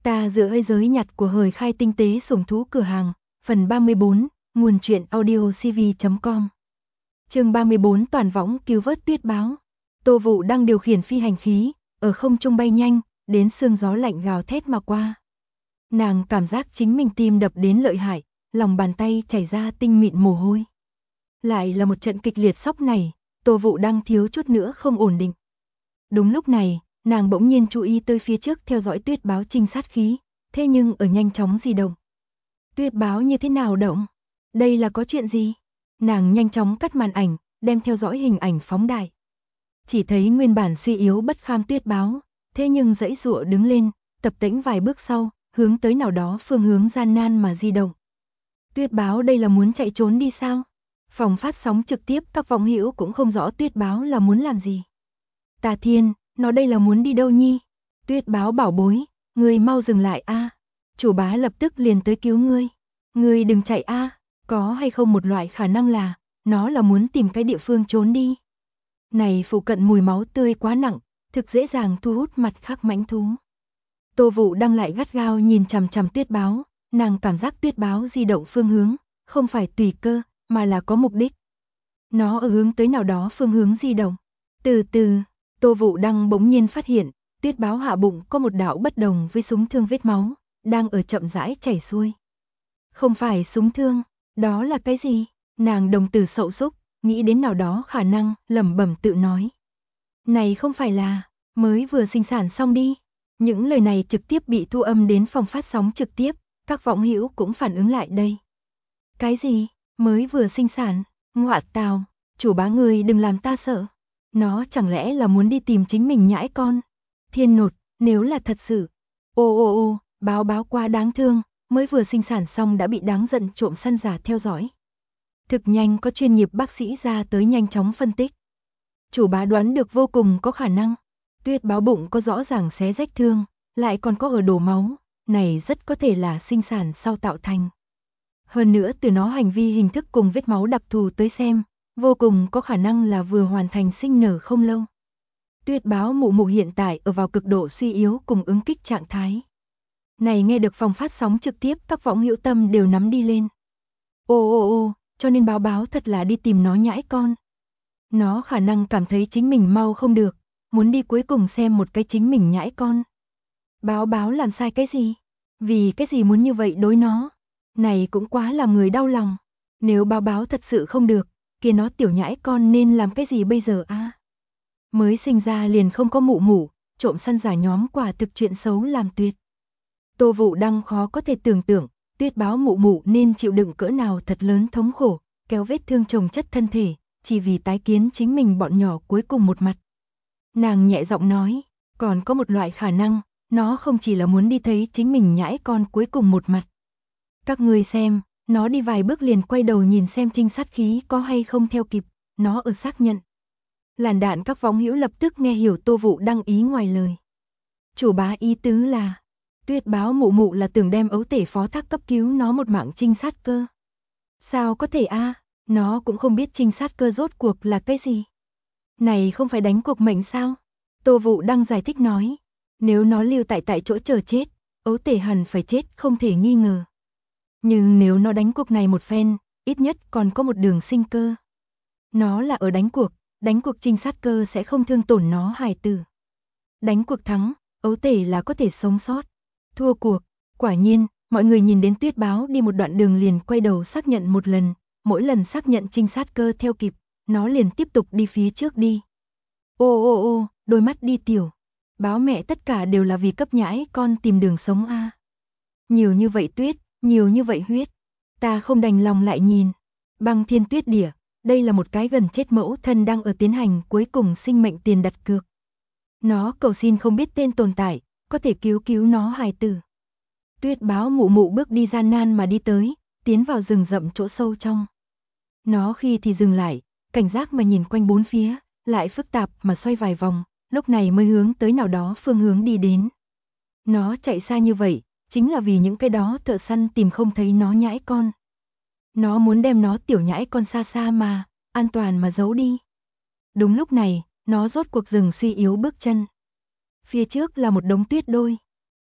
Ta giữa hơi giới nhặt của hời khai tinh tế sủng thú cửa hàng, phần 34, nguồn truyện audio cv.com. Chương 34 toàn võng cứu vớt tuyết báo. Tô Vũ đang điều khiển phi hành khí, ở không trung bay nhanh, đến sương gió lạnh gào thét mà qua. Nàng cảm giác chính mình tim đập đến lợi hại, lòng bàn tay chảy ra tinh mịn mồ hôi. Lại là một trận kịch liệt sốc này, Tô Vũ đang thiếu chút nữa không ổn định. Đúng lúc này, nàng bỗng nhiên chú ý tới phía trước theo dõi tuyết báo trinh sát khí, thế nhưng ở nhanh chóng di động. Tuyết báo như thế nào động? Đây là có chuyện gì? Nàng nhanh chóng cắt màn ảnh, đem theo dõi hình ảnh phóng đại. Chỉ thấy nguyên bản suy yếu bất kham tuyết báo, thế nhưng giãy giụa đứng lên, tập tễnh vài bước sau, hướng tới nào đó phương hướng gian nan mà di động. Tuyết báo đây là muốn chạy trốn đi sao? Phòng phát sóng trực tiếp các vọng hữu cũng không rõ tuyết báo là muốn làm gì. Tà Thiên, nó đây là muốn đi đâu nhi? Tuyết báo bảo bối, ngươi mau dừng lại a. Chủ bá lập tức liền tới cứu ngươi. Ngươi đừng chạy a, có hay không một loại khả năng là nó là muốn tìm cái địa phương trốn đi. Này phụ cận mùi máu tươi quá nặng, thực dễ dàng thu hút mặt khác mãnh thú. Tô Vũ đang lại gắt gao nhìn chằm chằm tuyết báo, nàng cảm giác tuyết báo di động phương hướng, không phải tùy cơ, mà là có mục đích. Nó ở hướng tới nào đó phương hướng di động. Từ từ, Tô Vũ đang bỗng nhiên phát hiện, tuyết báo hạ bụng có một đạo bất đồng với súng thương vết máu, đang ở chậm rãi chảy xuôi. Không phải súng thương, đó là cái gì? Nàng đồng tử sậu súc, nghĩ đến nào đó khả năng, lẩm bẩm tự nói. Này không phải là, mới vừa sinh sản xong đi. Những lời này trực tiếp bị thu âm đến phòng phát sóng trực tiếp, các vọng hữu cũng phản ứng lại đây. Cái gì? Mới vừa sinh sản? Ngọa tào, chủ bá người đừng làm ta sợ. Nó chẳng lẽ là muốn đi tìm chính mình nhãi con? Thiên nột, nếu là thật sự. Ô, báo quá đáng thương, mới vừa sinh sản xong đã bị đáng giận trộm săn giả theo dõi. Thực nhanh có chuyên nghiệp bác sĩ ra tới nhanh chóng phân tích. Chủ bá đoán được vô cùng có khả năng. Tuyết báo bụng có rõ ràng xé rách thương, lại còn có ở đổ máu, này rất có thể là sinh sản sau tạo thành. Hơn nữa từ nó hành vi hình thức cùng vết máu đặc thù tới xem, vô cùng có khả năng là vừa hoàn thành sinh nở không lâu. Tuyết báo mụ hiện tại ở vào cực độ suy yếu cùng ứng kích trạng thái. Này nghe được phòng phát sóng trực tiếp các võng hữu tâm đều nắm đi lên. Ô, cho nên báo thật là đi tìm nó nhãi con. Nó khả năng cảm thấy chính mình mau không được, muốn đi cuối cùng xem một cái chính mình nhãi con. Báo làm sai cái gì? Vì cái gì muốn như vậy đối nó? Này cũng quá làm người đau lòng. Nếu báo thật sự không được, kia nó tiểu nhãi con nên làm cái gì bây giờ a? Mới sinh ra liền không có mụ, trộm săn giả nhóm quả thực chuyện xấu làm tuyệt. Tô Vũ đang khó có thể tưởng tượng, tuyết báo mụ nên chịu đựng cỡ nào thật lớn thống khổ, kéo vết thương chồng chất thân thể, chỉ vì tái kiến chính mình bọn nhỏ cuối cùng một mặt. Nàng nhẹ giọng nói, còn có một loại khả năng, nó không chỉ là muốn đi thấy chính mình nhãi con cuối cùng một mặt. Các ngươi xem, nó đi vài bước liền quay đầu nhìn xem trinh sát khí có hay không theo kịp, nó ở xác nhận. Làn đạn các võng hữu lập tức nghe hiểu Tô Vũ đăng ý ngoài lời. Chủ bá ý tứ là, tuyết báo mụ là tưởng đem ấu tể phó thác cấp cứu nó một mạng trinh sát cơ. Sao có thể a? Nó cũng không biết trinh sát cơ rốt cuộc là cái gì. Này không phải đánh cuộc mệnh sao? Tô Vũ đang giải thích nói, nếu nó lưu tại chỗ chờ chết, ấu tể hẳn phải chết không thể nghi ngờ. Nhưng nếu nó đánh cuộc này một phen, ít nhất còn có một đường sinh cơ. Nó là ở đánh cuộc trinh sát cơ sẽ không thương tổn nó hài tử. Đánh cuộc thắng, ấu tể là có thể sống sót. Thua cuộc, quả nhiên, mọi người nhìn đến tuyết báo đi một đoạn đường liền quay đầu xác nhận một lần, mỗi lần xác nhận trinh sát cơ theo kịp, nó liền tiếp tục đi phía trước đi. Ô, đôi mắt đi tiểu. Báo mẹ tất cả đều là vì cấp nhãi con tìm đường sống a. Nhiều như vậy tuyết, nhiều như vậy huyết, ta không đành lòng lại nhìn. Băng thiên tuyết đỉa, đây là một cái gần chết mẫu thân đang ở tiến hành cuối cùng sinh mệnh tiền đặt cược. Nó cầu xin không biết tên tồn tại, có thể cứu nó hài tử. Tuyết báo mụ bước đi gian nan mà đi tới, tiến vào rừng rậm chỗ sâu trong. Nó khi thì dừng lại, cảnh giác mà nhìn quanh bốn phía, lại phức tạp mà xoay vài vòng, lúc này mới hướng tới nào đó phương hướng đi đến. Nó chạy xa như vậy, chính là vì những cái đó thợ săn tìm không thấy nó nhãi con. Nó muốn đem nó tiểu nhãi con xa mà, an toàn mà giấu đi. Đúng lúc này, nó rốt cuộc dừng suy yếu bước chân. Phía trước là một đống tuyết đôi.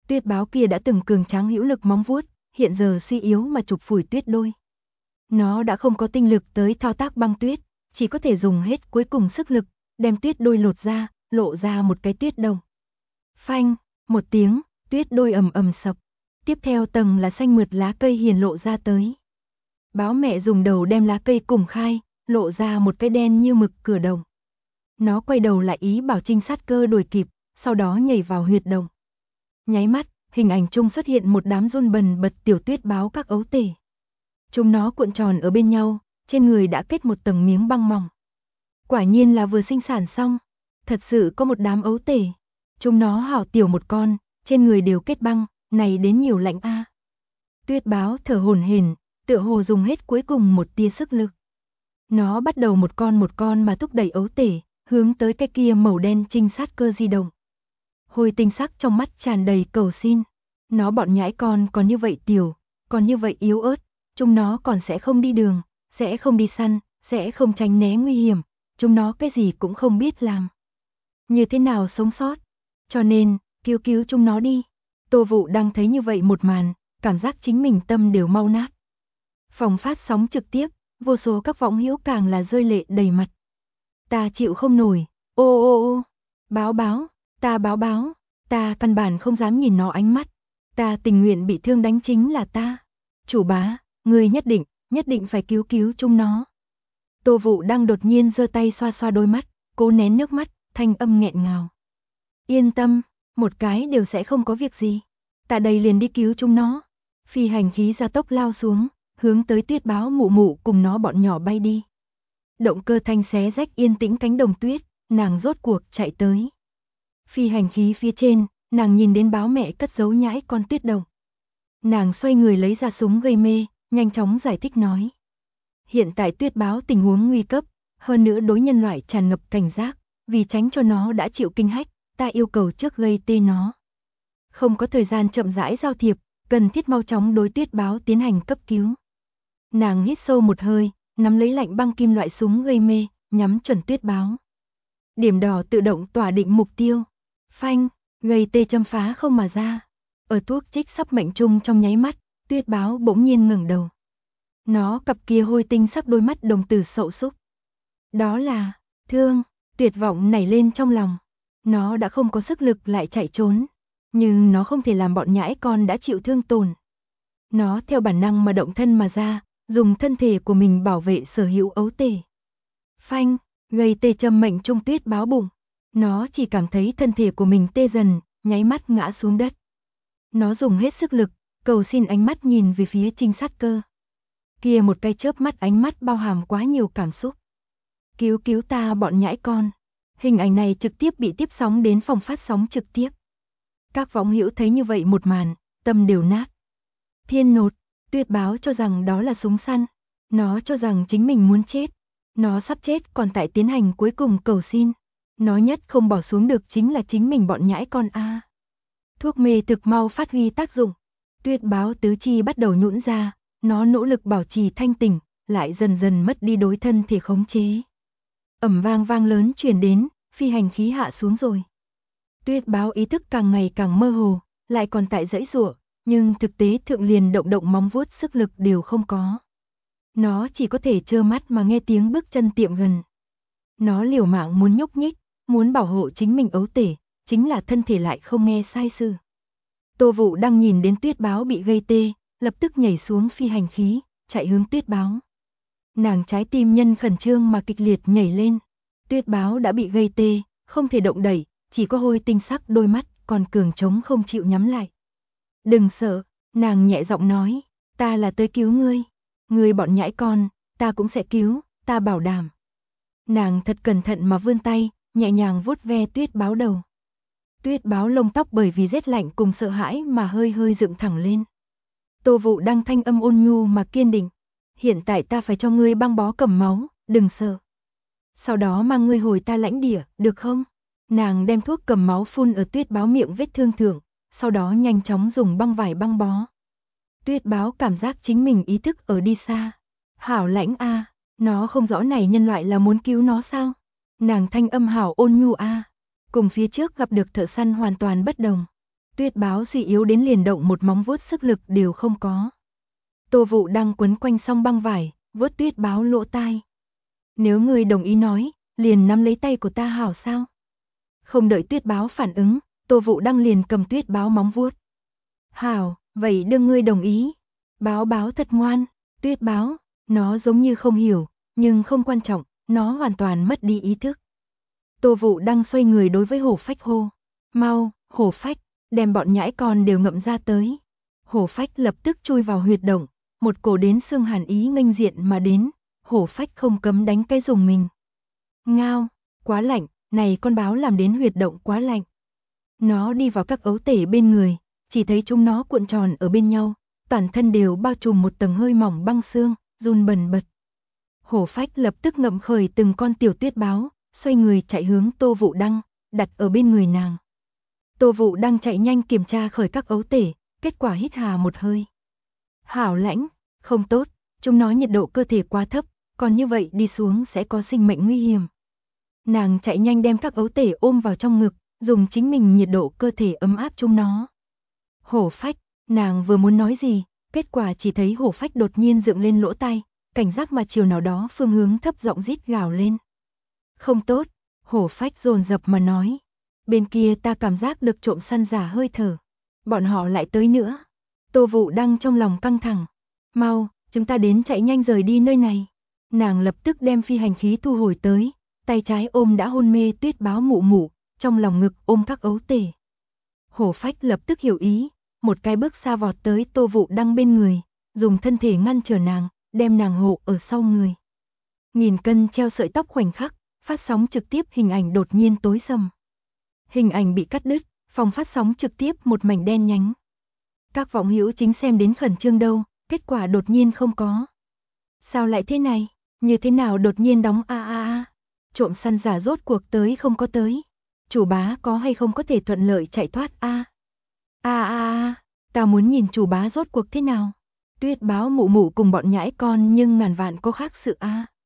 Tuyết báo kia đã từng cường tráng hữu lực móng vuốt, hiện giờ suy yếu mà chụp phủi tuyết đôi. Nó đã không có tinh lực tới thao tác băng tuyết, chỉ có thể dùng hết cuối cùng sức lực, đem tuyết đôi lột ra, lộ ra một cái tuyết đồng. Phanh, một tiếng, tuyết đôi ầm ầm sập. Tiếp theo tầng là xanh mượt lá cây hiền lộ ra tới. Báo mẹ dùng đầu đem lá cây cùng khai, lộ ra một cái đen như mực cửa đồng. Nó quay đầu lại ý bảo trinh sát cơ đuổi kịp, sau đó nhảy vào huyệt đồng. Nháy mắt, hình ảnh chung xuất hiện một đám run bần bật tiểu tuyết báo các ấu tể. Chúng nó cuộn tròn ở bên nhau, trên người đã kết một tầng miếng băng mỏng. Quả nhiên là vừa sinh sản xong, thật sự có một đám ấu tể. Chúng nó hảo tiểu một con, trên người đều kết băng, này đến nhiều lạnh a. Tuyết báo thở hổn hển, tựa hồ dùng hết cuối cùng một tia sức lực. Nó bắt đầu một con mà thúc đẩy ấu tể, hướng tới cái kia màu đen trinh sát cơ di động. Hồi tinh sắc trong mắt tràn đầy cầu xin. Nó bọn nhãi con còn như vậy tiểu, còn như vậy yếu ớt, chúng nó còn sẽ không đi đường, sẽ không đi săn, sẽ không tránh né nguy hiểm, chúng nó cái gì cũng không biết làm. Như thế nào sống sót? Cho nên, cứu chúng nó đi. Tô Vũ đang thấy như vậy một màn, cảm giác chính mình tâm đều mau nát. Phòng phát sóng trực tiếp, vô số các võng hữu càng là rơi lệ đầy mặt. Ta chịu không nổi, ô, báo, ta căn bản không dám nhìn nó ánh mắt. Ta tình nguyện bị thương đánh chính là ta. Chủ bá, người nhất định phải cứu chúng nó. Tô Vũ đang đột nhiên giơ tay xoa xoa đôi mắt, cố nén nước mắt, thanh âm nghẹn ngào. Yên tâm, một cái đều sẽ không có việc gì. Ta đây liền đi cứu chúng nó. Phi hành khí gia tốc lao xuống, hướng tới tuyết báo mụ mụ cùng nó bọn nhỏ bay đi. Động cơ thanh xé rách yên tĩnh cánh đồng tuyết, nàng rốt cuộc chạy tới. Phi hành khí phía trên, nàng nhìn đến báo mẹ cất giấu nhãi con tuyết đồng. Nàng xoay người lấy ra súng gây mê, nhanh chóng giải thích nói. Hiện tại tuyết báo tình huống nguy cấp, hơn nữa đối nhân loại tràn ngập cảnh giác, vì tránh cho nó đã chịu kinh hách, ta yêu cầu trước gây tê nó. Không có thời gian chậm rãi giao thiệp, cần thiết mau chóng đối tuyết báo tiến hành cấp cứu. Nàng hít sâu một hơi, nắm lấy lạnh băng kim loại súng gây mê, nhắm chuẩn tuyết báo. Điểm đỏ tự động tỏa định mục tiêu. Phanh, gây tê châm phá không mà ra. Ở thuốc trích sắp mệnh trung trong nháy mắt, tuyết báo bỗng nhiên ngẩng đầu. Nó cặp kia hôi tinh sắc đôi mắt đồng tử sậu súc. Đó là thương, tuyệt vọng nảy lên trong lòng. Nó đã không có sức lực lại chạy trốn, nhưng nó không thể làm bọn nhãi con đã chịu thương tổn. Nó theo bản năng mà động thân mà ra, dùng thân thể của mình bảo vệ sở hữu ấu tể. Phanh, gây tê châm mệnh trung tuyết báo bụng. Nó chỉ cảm thấy thân thể của mình tê dần, nháy mắt ngã xuống đất. Nó dùng hết sức lực, cầu xin ánh mắt nhìn về phía trinh sát cơ. Kia một cái chớp mắt ánh mắt bao hàm quá nhiều cảm xúc. Cứu ta bọn nhãi con. Hình ảnh này trực tiếp bị tiếp sóng đến phòng phát sóng trực tiếp. Các võng hữu thấy như vậy một màn, tâm đều nát. Thiên nột, tuyết báo cho rằng đó là súng săn. Nó cho rằng chính mình muốn chết. Nó sắp chết còn tại tiến hành cuối cùng cầu xin. Nó nhất không bỏ xuống được chính là chính mình bọn nhãi con a. Thuốc mê thực mau phát huy tác dụng. Tuyết báo tứ chi bắt đầu nhũn ra, nó nỗ lực bảo trì thanh tỉnh, lại dần dần mất đi đối thân thể khống chế. Ầm vang lớn truyền đến, phi hành khí hạ xuống rồi. Tuyết báo ý thức càng ngày càng mơ hồ, lại còn tại giãy giụa, nhưng thực tế thượng liền động móng vuốt sức lực đều không có. Nó chỉ có thể trơ mắt mà nghe tiếng bước chân tiệm gần. Nó liều mạng muốn nhúc nhích, muốn bảo hộ chính mình ấu tể, chính là thân thể lại không nghe sai sự. Tô Vũ đang nhìn đến tuyết báo bị gây tê, lập tức nhảy xuống phi hành khí, chạy hướng tuyết báo. Nàng trái tim nhân khẩn trương mà kịch liệt nhảy lên. Tuyết báo đã bị gây tê, không thể động đẩy, chỉ có hôi tinh sắc đôi mắt còn cường trống không chịu nhắm lại. Đừng sợ, nàng nhẹ giọng nói, ta là tới cứu ngươi. Ngươi bọn nhãi con, ta cũng sẽ cứu, ta bảo đảm. Nàng thật cẩn thận mà vươn tay, nhẹ nhàng vuốt ve tuyết báo đầu. Tuyết báo lông tóc bởi vì rét lạnh cùng sợ hãi mà hơi dựng thẳng lên. Tô Vũ đang thanh âm ôn nhu mà kiên định. Hiện tại ta phải cho ngươi băng bó cầm máu, đừng sợ. Sau đó mang ngươi hồi ta lãnh địa, được không? Nàng đem thuốc cầm máu phun ở tuyết báo miệng vết thương thượng, sau đó nhanh chóng dùng băng vải băng bó. Tuyết báo cảm giác chính mình ý thức ở đi xa. Hảo lãnh a, nó không rõ này nhân loại là muốn cứu nó sao? Nàng thanh âm hảo ôn nhu a, cùng phía trước gặp được thợ săn hoàn toàn bất đồng. Tuyết báo suy yếu đến liền động một móng vuốt sức lực đều không có. Tô Vũ đang quấn quanh song băng vải, vuốt Tuyết báo lỗ tai. Nếu ngươi đồng ý nói, liền nắm lấy tay của ta hảo sao? Không đợi Tuyết báo phản ứng, Tô Vũ đang liền cầm Tuyết báo móng vuốt. Hảo, vậy đương ngươi đồng ý. Báo báo thật ngoan, Tuyết báo, nó giống như không hiểu, nhưng không quan trọng, nó hoàn toàn mất đi ý thức. Tô Vũ đang xoay người đối với hổ phách hô. Mau, hổ phách, đem bọn nhãi con đều ngậm ra tới. Hổ phách lập tức chui vào huyệt động, một cổ đến xương hàn ý nghênh diện mà đến, hổ phách không cấm đánh cái dùng mình. Ngao, quá lạnh, này con báo làm đến huyệt động quá lạnh. Nó đi vào các ấu tể bên người, chỉ thấy chúng nó cuộn tròn ở bên nhau, toàn thân đều bao trùm một tầng hơi mỏng băng xương, run bần bật. Hổ phách lập tức ngậm khởi từng con tiểu tuyết báo, xoay người chạy hướng Tô Vũ Đăng, đặt ở bên người nàng. Tô Vũ Đăng chạy nhanh kiểm tra khởi các ấu tể, kết quả hít hà một hơi. Hảo lãnh, không tốt, chúng nó nhiệt độ cơ thể quá thấp, còn như vậy đi xuống sẽ có sinh mệnh nguy hiểm. Nàng chạy nhanh đem các ấu tể ôm vào trong ngực, dùng chính mình nhiệt độ cơ thể ấm áp chúng nó. Hổ phách, nàng vừa muốn nói gì, kết quả chỉ thấy hổ phách đột nhiên dựng lên lỗ tai, cảnh giác mà chiều nào đó phương hướng thấp giọng rít gào lên. Không tốt, hổ phách dồn dập mà nói. Bên kia ta cảm giác được trộm săn giả hơi thở. Bọn họ lại tới nữa. Tô Vũ Đăng trong lòng căng thẳng. Mau, chúng ta đến chạy nhanh rời đi nơi này. Nàng lập tức đem phi hành khí thu hồi tới, tay trái ôm đã hôn mê Tuyết báo mụ mụ, trong lòng ngực ôm các ấu tể. Hổ phách lập tức hiểu ý, một cái bước xa vọt tới Tô Vũ Đăng bên người, dùng thân thể ngăn trở nàng, đem nàng hộ ở sau người. 1000 cân treo sợi tóc khoảnh khắc, phát sóng trực tiếp hình ảnh đột nhiên tối sầm. Hình ảnh bị cắt đứt, phòng phát sóng trực tiếp một mảnh đen nhánh. Các vọng hữu chính xem đến khẩn trương đâu, kết quả đột nhiên không có. Sao lại thế này? Như thế nào đột nhiên đóng Trộm săn giả rốt cuộc tới không có tới. Chủ bá có hay không có thể thuận lợi chạy thoát ta muốn nhìn chủ bá rốt cuộc thế nào. Tuyết báo mụ mụ cùng bọn nhãi con nhưng ngàn vạn có khác sự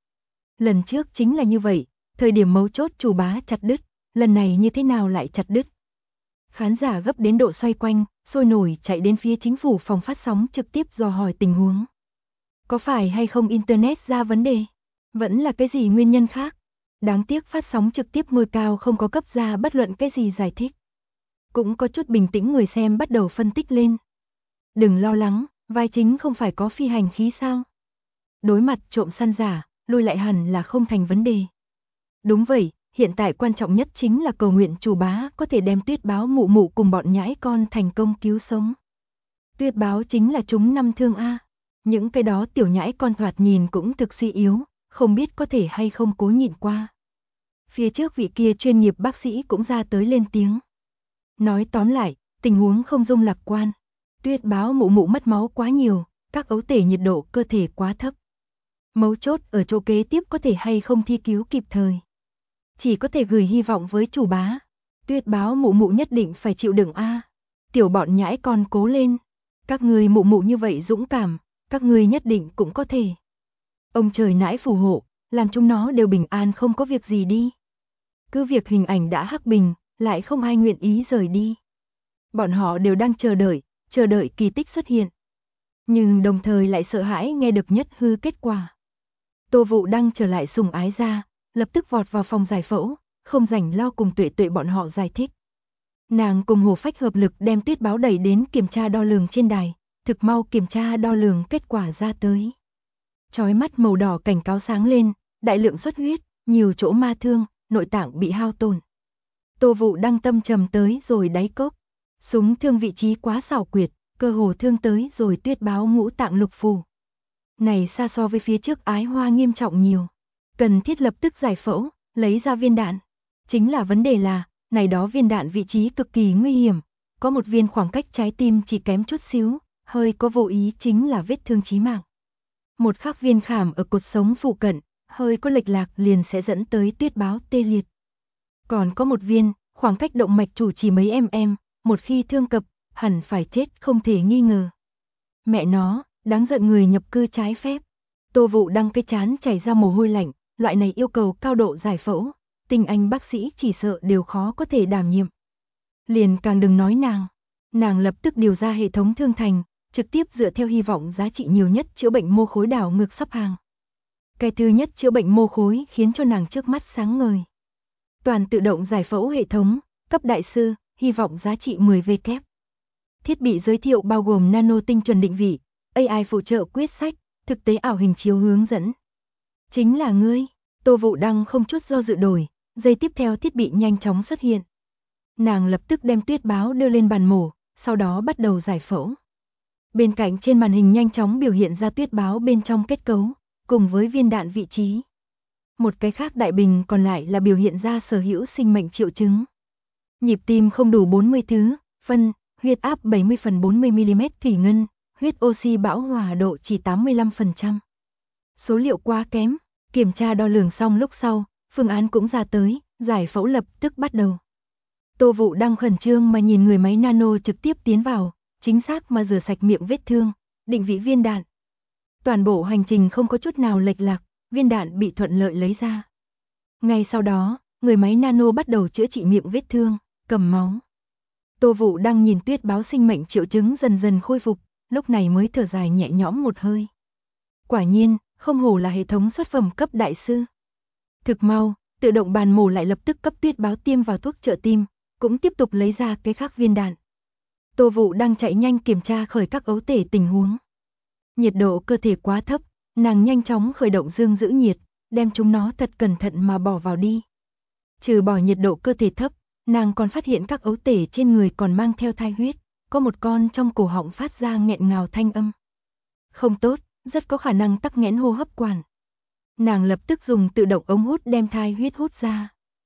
Lần trước chính là như vậy, thời điểm mấu chốt chủ bá chặt đứt, lần này như thế nào lại chặt đứt. Khán giả gấp đến độ xoay quanh, sôi nổi chạy đến phía chính phủ phòng phát sóng trực tiếp dò hỏi tình huống. Có phải hay không internet ra vấn đề? Vẫn là cái gì nguyên nhân khác? Đáng tiếc phát sóng trực tiếp ngôi cao không có cấp ra bất luận cái gì giải thích. Cũng có chút bình tĩnh người xem bắt đầu phân tích lên. Đừng lo lắng, vai chính không phải có phi hành khí sao? Đối mặt trộm săn giả, lui lại hẳn là không thành vấn đề. Đúng vậy, hiện tại quan trọng nhất chính là cầu nguyện chủ bá có thể đem Tuyết báo mụ mụ cùng bọn nhãi con thành công cứu sống. Tuyết báo chính là chúng năm thương Những cái đó tiểu nhãi con thoạt nhìn cũng thực suy yếu, không biết có thể hay không cố nhịn qua. Phía trước vị kia chuyên nghiệp bác sĩ cũng ra tới lên tiếng. Nói tóm lại, tình huống không dung lạc quan. Tuyết báo mụ mụ mất máu quá nhiều, các ấu tể nhiệt độ cơ thể quá thấp. Mấu chốt ở chỗ kế tiếp có thể hay không thi cứu kịp thời. Chỉ có thể gửi hy vọng với chủ bá. Tuyết báo mụ mụ nhất định phải chịu đựng Tiểu bọn nhãi con cố lên. Các người mụ mụ như vậy dũng cảm, các người nhất định cũng có thể. Ông trời nãi phù hộ, làm chúng nó đều bình an không có việc gì đi. Cứ việc hình ảnh đã hắc bình, lại không ai nguyện ý rời đi. Bọn họ đều đang chờ đợi kỳ tích xuất hiện. Nhưng đồng thời lại sợ hãi nghe được nhất hư kết quả. Tô Vũ Đăng trở lại sùng ái ra, lập tức vọt vào phòng giải phẫu, không rảnh lo cùng Tuệ Tuệ bọn họ giải thích. Nàng cùng Hồ Phách hợp lực đem Tuyết báo đẩy đến kiểm tra đo lường trên đài, thực mau kiểm tra đo lường kết quả ra tới. Chói mắt màu đỏ cảnh cáo sáng lên, đại lượng xuất huyết, nhiều chỗ ma thương, nội tạng bị hao tổn. Tô Vũ Đăng tâm trầm tới rồi đáy cốc, súng thương vị trí quá xảo quyệt, cơ hồ thương tới rồi Tuyết báo ngũ tạng lục phủ. Này xa so với phía trước ái hoa nghiêm trọng nhiều. Cần thiết lập tức giải phẫu, lấy ra viên đạn. Chính là vấn đề là, này đó viên đạn vị trí cực kỳ nguy hiểm. Có một viên khoảng cách trái tim chỉ kém chút xíu, hơi có vô ý chính là vết thương chí mạng. Một khắc viên khảm ở cột sống phụ cận, hơi có lệch lạc liền sẽ dẫn tới Tuyết báo tê liệt. Còn có một viên, khoảng cách động mạch chủ chỉ mấy một khi thương cập, hẳn phải chết không thể nghi ngờ. Mẹ nó, đáng giận người nhập cư trái phép. Tô Vũ Đăng cái chán chảy ra mồ hôi lạnh, loại này yêu cầu cao độ giải phẫu, tinh anh bác sĩ chỉ sợ đều khó có thể đảm nhiệm. Liền càng đừng nói nàng. Nàng lập tức điều ra hệ thống thương thành, trực tiếp dựa theo hy vọng giá trị nhiều nhất chữa bệnh mô khối đảo ngược sắp hàng. Cái thứ nhất chữa bệnh mô khối khiến cho nàng trước mắt sáng ngời. Toàn tự động giải phẫu hệ thống, cấp đại sư, hy vọng giá trị 10W. Thiết bị giới thiệu bao gồm nano tinh chuẩn định vị, AI phụ trợ quyết sách, thực tế ảo hình chiếu hướng dẫn. Chính là ngươi, Tô Vũ Đăng không chút do dự đổi, giây tiếp theo thiết bị nhanh chóng xuất hiện. Nàng lập tức đem tuyết báo đưa lên bàn mổ, sau đó bắt đầu giải phẫu. Bên cạnh trên màn hình nhanh chóng biểu hiện ra tuyết báo bên trong kết cấu, cùng với viên đạn vị trí. Một cái khác đại bình còn lại là biểu hiện ra sở hữu sinh mệnh triệu chứng. Nhịp tim không đủ 40 thứ, phân, huyết áp 70/40mm thủy ngân, huyết oxy bão hòa độ chỉ 85%. Số liệu quá kém, kiểm tra đo lường xong lúc sau, phương án cũng ra tới, giải phẫu lập tức bắt đầu. Tô Vũ Đăng khẩn trương mà nhìn người máy nano trực tiếp tiến vào, chính xác mà rửa sạch miệng vết thương, định vị viên đạn. Toàn bộ hành trình không có chút nào lệch lạc, viên đạn bị thuận lợi lấy ra. Ngay sau đó, người máy nano bắt đầu chữa trị miệng vết thương, cầm máu. Tô Vũ Đăng nhìn tuyết báo sinh mệnh triệu chứng dần dần khôi phục, lúc này mới thở dài nhẹ nhõm một hơi. Quả nhiên, không hổ là hệ thống xuất phẩm cấp đại sư. Thực mau, tự động bàn mổ lại lập tức cấp tuyết báo tiêm vào thuốc trợ tim, cũng tiếp tục lấy ra cái khác viên đạn. Tô Vũ Đăng chạy nhanh kiểm tra khởi các ấu tể tình huống. Nhiệt độ cơ thể quá thấp, nàng nhanh chóng khởi động dương giữ nhiệt, đem chúng nó thật cẩn thận mà bỏ vào đi. Trừ bỏ nhiệt độ cơ thể thấp, nàng còn phát hiện các ấu tể trên người còn mang theo thai huyết, có một con trong cổ họng phát ra nghẹn ngào thanh âm. Không tốt, rất có khả năng tắc nghẽn hô hấp quản. Nàng lập tức dùng tự động ống hút đem thai huyết hút ra.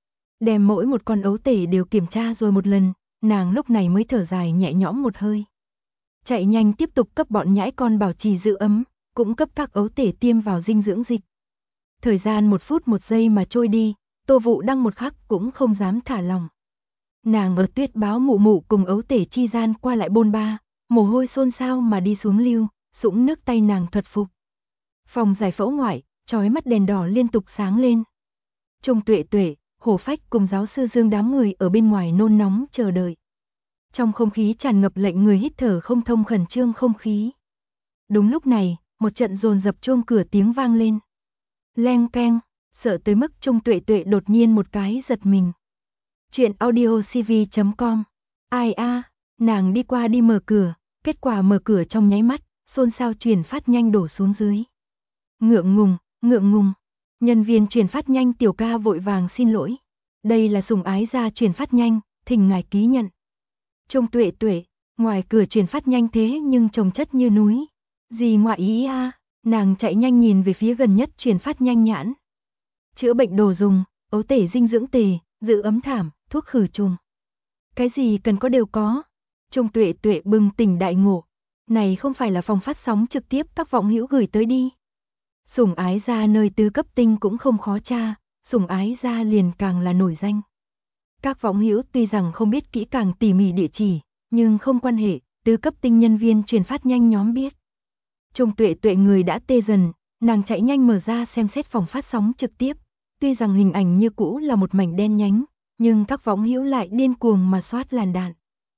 Đem mỗi một con ấu tể đều kiểm tra rồi một lần, nàng lúc này mới thở dài nhẹ nhõm một hơi. Chạy nhanh tiếp tục cấp bọn nhãi con bảo trì giữ ấm, cũng cấp các ấu tể tiêm vào dinh dưỡng dịch. Thời gian 1 phút 1 giây mà trôi đi, Tô Vũ Đăng một khắc cũng không dám thả lòng. Nàng ở tuyết báo mụ mụ cùng ấu tể chi gian qua lại bôn ba, mồ hôi xôn xao mà đi xuống lưu, sũng nước tay nàng thuật phục. Phòng giải phẫu ngoại, chói mắt đèn đỏ liên tục sáng lên. Trung Tuệ Tuệ, Hổ Phách cùng giáo sư Dương đám người ở bên ngoài nôn nóng chờ đợi. Trong không khí tràn ngập lệnh người hít thở không thông khẩn trương không khí. Đúng lúc này, một trận dồn dập chuông cửa tiếng vang lên. Leng keng, sợ tới mức Trung Tuệ Tuệ đột nhiên một cái giật mình. Chuyện audiocv.com. Ai a, nàng đi qua đi mở cửa, kết quả mở cửa trong nháy mắt, xôn xao truyền phát nhanh đổ xuống dưới. Ngượng ngùng. Nhân viên truyền phát nhanh tiểu ca vội vàng xin lỗi. Đây là sủng ái gia truyền phát nhanh, thỉnh ngài ký nhận. Trung Tuệ Tuệ, ngoài cửa truyền phát nhanh thế nhưng chồng chất như núi. Gì ngoại ý a, nàng chạy nhanh nhìn về phía gần nhất truyền phát nhanh nhãn. Chữa bệnh đồ dùng, ấu tể dinh dưỡng tề, giữ ấm thảm, thuốc khử trùng. Cái gì cần có đều có. Trung Tuệ Tuệ bừng tỉnh đại ngộ. Này không phải là phòng phát sóng trực tiếp các vọng hữu gửi tới đi. Sủng ái gia nơi tứ cấp tinh cũng không khó tra, sủng ái gia liền càng là nổi danh. Các vọng hữu tuy rằng không biết kỹ càng tỉ mỉ địa chỉ, nhưng không quan hệ, tứ cấp tinh nhân viên truyền phát nhanh nhóm biết. Trung Tuệ Tuệ người đã tê dần, nàng chạy nhanh mở ra xem xét phòng phát sóng trực tiếp. Tuy rằng hình ảnh như cũ là một mảnh đen nhánh, nhưng các vọng hữu lại điên cuồng mà soát làn đạn.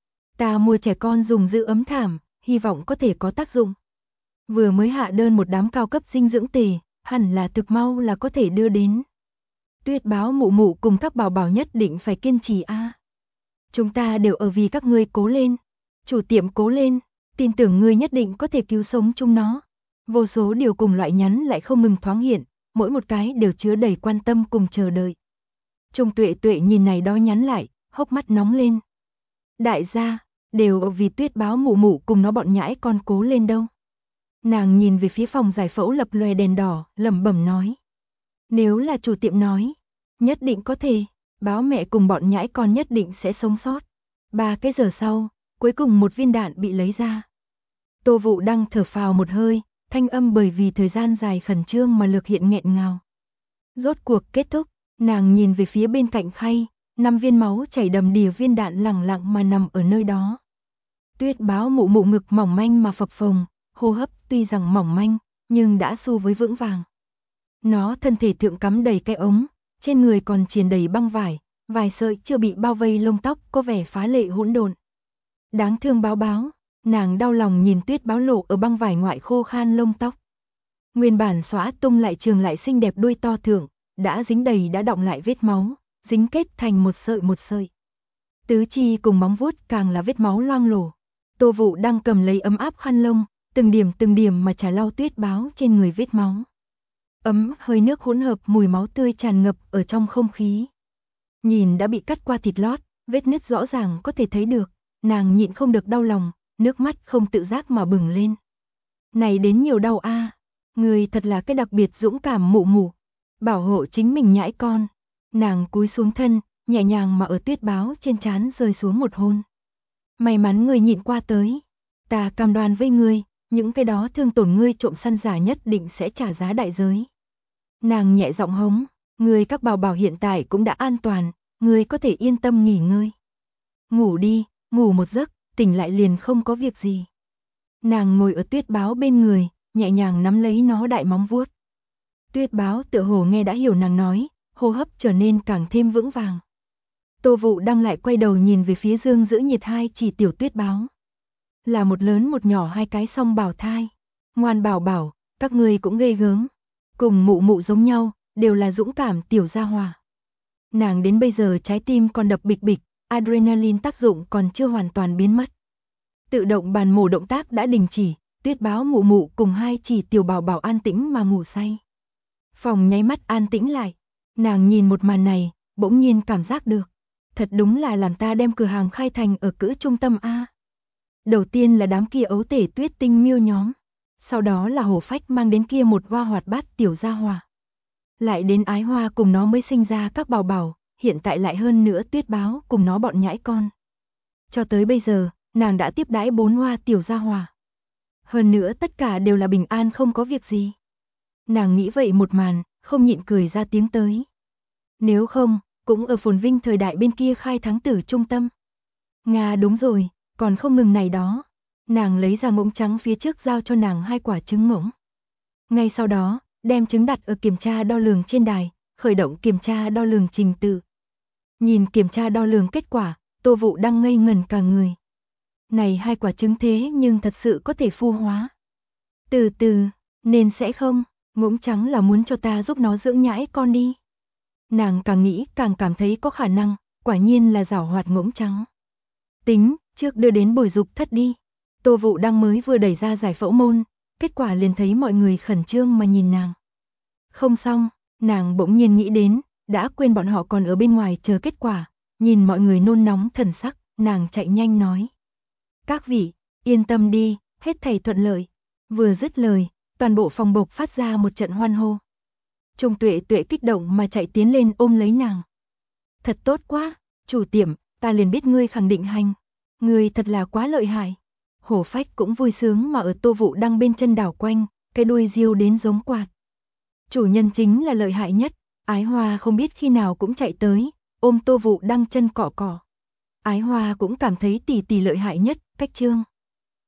Ta mua trẻ con dùng giữ ấm thảm, hy vọng có thể có tác dụng. Vừa mới hạ đơn một đám cao cấp dinh dưỡng tề, hẳn là thực mau là có thể đưa đến. Tuyết báo mụ mụ cùng các bảo bảo nhất định phải kiên trì a. Chúng ta đều ở vì các ngươi cố lên. Chủ tiệm cố lên, tin tưởng ngươi nhất định có thể cứu sống chúng nó. Vô số điều cùng loại nhắn lại không ngừng thoáng hiện, mỗi một cái đều chứa đầy quan tâm cùng chờ đợi. Trung Tuệ Tuệ nhìn này đó nhắn lại, hốc mắt nóng lên. Đại gia, đều ở vì tuyết báo mụ mụ cùng nó bọn nhãi con cố lên đâu. Nàng nhìn về phía phòng giải phẫu lập lòe đèn đỏ, lẩm bẩm nói. Nếu là chủ tiệm nói, nhất định có thể, báo mẹ cùng bọn nhãi con nhất định sẽ sống sót. 3 cái giờ sau, cuối cùng một viên đạn bị lấy ra. Tô Vũ Đăng thở phào một hơi, thanh âm bởi vì thời gian dài khẩn trương mà lược hiện nghẹn ngào. Rốt cuộc kết thúc, nàng nhìn về phía bên cạnh khay, 5 viên máu chảy đầm đìa viên đạn lẳng lặng mà nằm ở nơi đó. Tuyết báo mụ mụ ngực mỏng manh mà phập phồng, hô hấp tuy rằng mỏng manh, nhưng đã xu với vững vàng. Nó thân thể thượng cắm đầy cái ống, trên người còn triền đầy băng vải, vài sợi chưa bị bao vây lông tóc có vẻ phá lệ hỗn độn. Đáng thương Báo Báo, nàng đau lòng nhìn Tuyết Báo lộ ở băng vải ngoại khô khan lông tóc. Nguyên bản xõa tung lại trường lại xinh đẹp đuôi to thượng, đã dính đầy đã đọng lại vết máu, dính kết thành một sợi. Tứ chi cùng móng vuốt càng là vết máu loang lổ. Tô Vũ đang cầm lấy ấm áp khăn lông, từng điểm mà trà lau Tuyết Báo trên người vết máu. Ấm hơi nước hỗn hợp mùi máu tươi tràn ngập ở trong không khí. Nhìn đã bị cắt qua thịt lót, vết nứt rõ ràng có thể thấy được, nàng nhịn không được đau lòng, nước mắt không tự giác mà bừng lên. Này đến nhiều đau a, người thật là cái đặc biệt dũng cảm mụ mụ, bảo hộ chính mình nhãi con. Nàng cúi xuống thân, nhẹ nhàng mà ở Tuyết Báo trên trán rơi xuống một hôn. May mắn ngươi nhịn qua tới, ta cam đoan với ngươi, những cái đó thương tổn ngươi trộm săn giả nhất định sẽ trả giá đại giới. Nàng nhẹ giọng hống, ngươi các bảo bảo hiện tại cũng đã an toàn, ngươi có thể yên tâm nghỉ ngơi. Ngủ đi, ngủ một giấc, tỉnh lại liền không có việc gì. Nàng ngồi ở Tuyết Báo bên người, nhẹ nhàng nắm lấy nó đại móng vuốt. Tuyết Báo tựa hồ nghe đã hiểu nàng nói, hô hấp trở nên càng thêm vững vàng. Tô Vũ đang lại quay đầu nhìn về phía dương giữ nhiệt hai chỉ tiểu Tuyết Báo. Là một lớn một nhỏ hai cái song bào thai. Ngoan bảo bảo, các ngươi cũng ghê gớm. Cùng mụ mụ giống nhau, đều là dũng cảm tiểu gia hỏa. Nàng đến bây giờ trái tim còn đập bịch bịch, adrenaline tác dụng còn chưa hoàn toàn biến mất. Tự động bàn mổ động tác đã đình chỉ, Tuyết Báo mụ mụ cùng hai chỉ tiểu bảo bảo an tĩnh mà ngủ say. Phòng nháy mắt an tĩnh lại, nàng nhìn một màn này, bỗng nhiên cảm giác được. Thật đúng là làm ta đem cửa hàng khai thành ở cữ trung tâm A. Đầu tiên là đám kia ấu tể Tuyết Tinh miêu nhóm, sau đó là Hổ Phách mang đến kia một hoa hoạt bát tiểu gia hỏa. Lại đến Ái Hoa cùng nó mới sinh ra các bảo bảo, hiện tại lại hơn nữa Tuyết Báo cùng nó bọn nhãi con. Cho tới bây giờ, nàng đã tiếp đãi 4 hoa tiểu gia hỏa. Hơn nữa tất cả đều là bình an không có việc gì. Nàng nghĩ vậy một màn, không nhịn cười ra tiếng tới. Nếu không, cũng ở phồn vinh thời đại bên kia khai thắng tử trung tâm. Nga đúng rồi, còn không ngừng này đó. Nàng lấy ra ngỗng trắng phía trước giao cho nàng 2 quả trứng ngỗng. Ngay sau đó, đem trứng đặt ở kiểm tra đo lường trên đài, khởi động kiểm tra đo lường trình tự. Nhìn kiểm tra đo lường kết quả, Tô Vũ đang ngây ngẩn cả người. Này 2 quả trứng thế nhưng thật sự có thể phu hóa. Từ từ, nên sẽ không, ngỗng trắng là muốn cho ta giúp nó dưỡng nhãi con đi. Nàng càng nghĩ càng cảm thấy có khả năng, quả nhiên là giảo hoạt ngỗng trắng. Tính, trước đưa đến bồi dục thất đi. Tô Vũ đang mới vừa đẩy ra giải phẫu môn, kết quả liền thấy mọi người khẩn trương mà nhìn nàng. Không xong, nàng bỗng nhiên nghĩ đến, đã quên bọn họ còn ở bên ngoài chờ kết quả, nhìn mọi người nôn nóng thần sắc, nàng chạy nhanh nói. Các vị, yên tâm đi, hết thảy thuận lợi. Vừa dứt lời, toàn bộ phòng bộc phát ra một trận hoan hô. Trung Tuệ Tuệ kích động mà chạy tiến lên ôm lấy nàng. Thật tốt quá, chủ tiệm, ta liền biết ngươi khẳng định hành. Ngươi thật là quá lợi hại. Hổ Phách cũng vui sướng mà ở Tô Vũ đang bên chân đảo quanh, cái đuôi riêu đến giống quạt. Chủ nhân chính là lợi hại nhất, Ái Hoa không biết khi nào cũng chạy tới, ôm Tô Vũ đang chân cọ cọ. Ái Hoa cũng cảm thấy tỷ tỷ lợi hại nhất, cách trương.